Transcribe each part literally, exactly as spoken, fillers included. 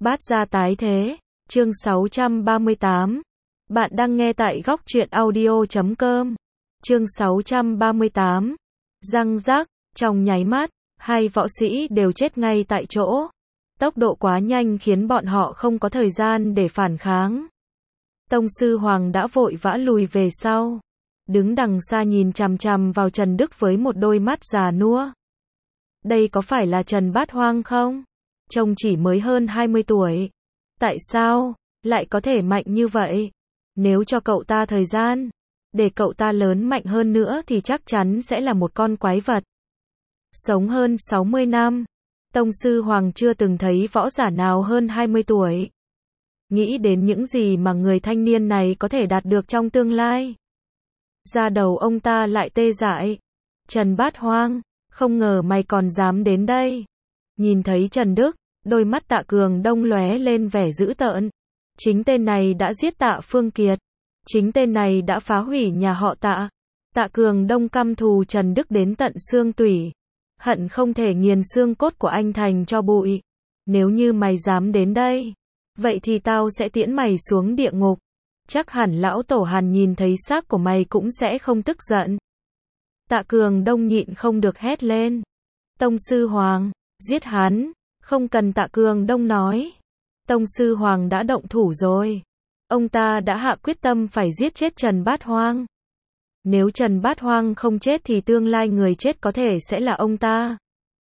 Bát gia tái thế, chương sáu trăm ba mươi tám. Bạn đang nghe tại góc truyện audio chấm com. Chương sáu trăm ba mươi tám. Răng rác, trong nháy mắt, hai võ sĩ đều chết ngay tại chỗ. Tốc độ quá nhanh khiến bọn họ không có thời gian để phản kháng. Tông sư Hoàng đã vội vã lùi về sau, đứng đằng xa nhìn chằm chằm vào Trần Đức với một đôi mắt già nua. Đây có phải là Trần Bát Hoang không? Trông chỉ mới hơn hai mươi tuổi. Tại sao lại có thể mạnh như vậy? Nếu cho cậu ta thời gian, để cậu ta lớn mạnh hơn nữa thì chắc chắn sẽ là một con quái vật. Sống hơn sáu mươi năm, Tông sư Hoàng chưa từng thấy võ giả nào hơn hai mươi tuổi. Nghĩ đến những gì mà người thanh niên này có thể đạt được trong tương lai, da đầu ông ta lại tê dại. Trần Bát Hoang, không ngờ mày còn dám đến đây. Nhìn thấy Trần Đức, đôi mắt Tạ Cường Đông lóe lên vẻ dữ tợn. Chính tên này đã giết Tạ Phương Kiệt. Chính tên này đã phá hủy nhà họ Tạ. Tạ Cường Đông căm thù Trần Đức đến tận xương tủy. Hận không thể nghiền xương cốt của anh thành cho bụi. Nếu như mày dám đến đây, vậy thì tao sẽ tiễn mày xuống địa ngục. Chắc hẳn lão tổ Hàn nhìn thấy xác của mày cũng sẽ không tức giận. Tạ Cường Đông nhịn không được hét lên. Tông sư Hoàng, giết hắn. Không cần Tạ Cường Đông nói. Tông sư Hoàng đã động thủ rồi. Ông ta đã hạ quyết tâm phải giết chết Trần Bát Hoang. Nếu Trần Bát Hoang không chết thì tương lai người chết có thể sẽ là ông ta.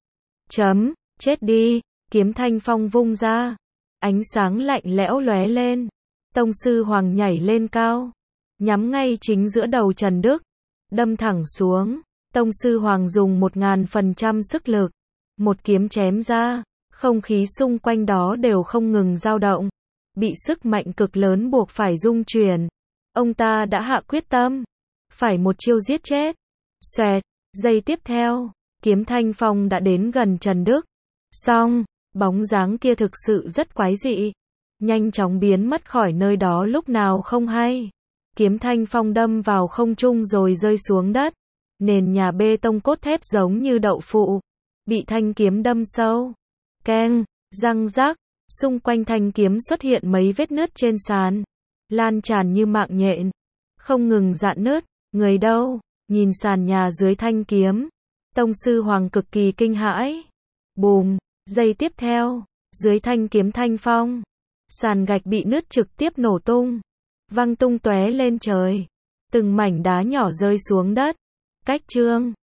Chấm, chết đi. Kiếm Thanh Phong vung ra. Ánh sáng lạnh lẽo lóe lên. Tông sư Hoàng nhảy lên cao, nhắm ngay chính giữa đầu Trần Đức, đâm thẳng xuống. Tông sư Hoàng dùng một ngàn phần trăm sức lực, một kiếm chém ra, không khí xung quanh đó đều không ngừng dao động, bị sức mạnh cực lớn buộc phải rung chuyển. Ông ta đã hạ quyết tâm, phải một chiêu giết chết. Xoẹt, giây tiếp theo, kiếm Thanh Phong đã đến gần Trần Đức. Xong, bóng dáng kia thực sự rất quái dị, nhanh chóng biến mất khỏi nơi đó lúc nào không hay. Kiếm Thanh Phong đâm vào không trung rồi rơi xuống đất. Nền nhà bê tông cốt thép giống như đậu phụ, bị thanh kiếm đâm sâu. Keng, răng rác, xung quanh thanh kiếm xuất hiện mấy vết nứt trên sàn, lan tràn như mạng nhện, không ngừng rạn nứt. Người đâu? Nhìn sàn nhà dưới thanh kiếm, Tông sư Hoàng cực kỳ kinh hãi. Bùm, giây tiếp theo, dưới thanh kiếm Thanh Phong, sàn gạch bị nứt trực tiếp nổ tung, văng tung tóe lên trời. Từng mảnh đá nhỏ rơi xuống đất. Cách chương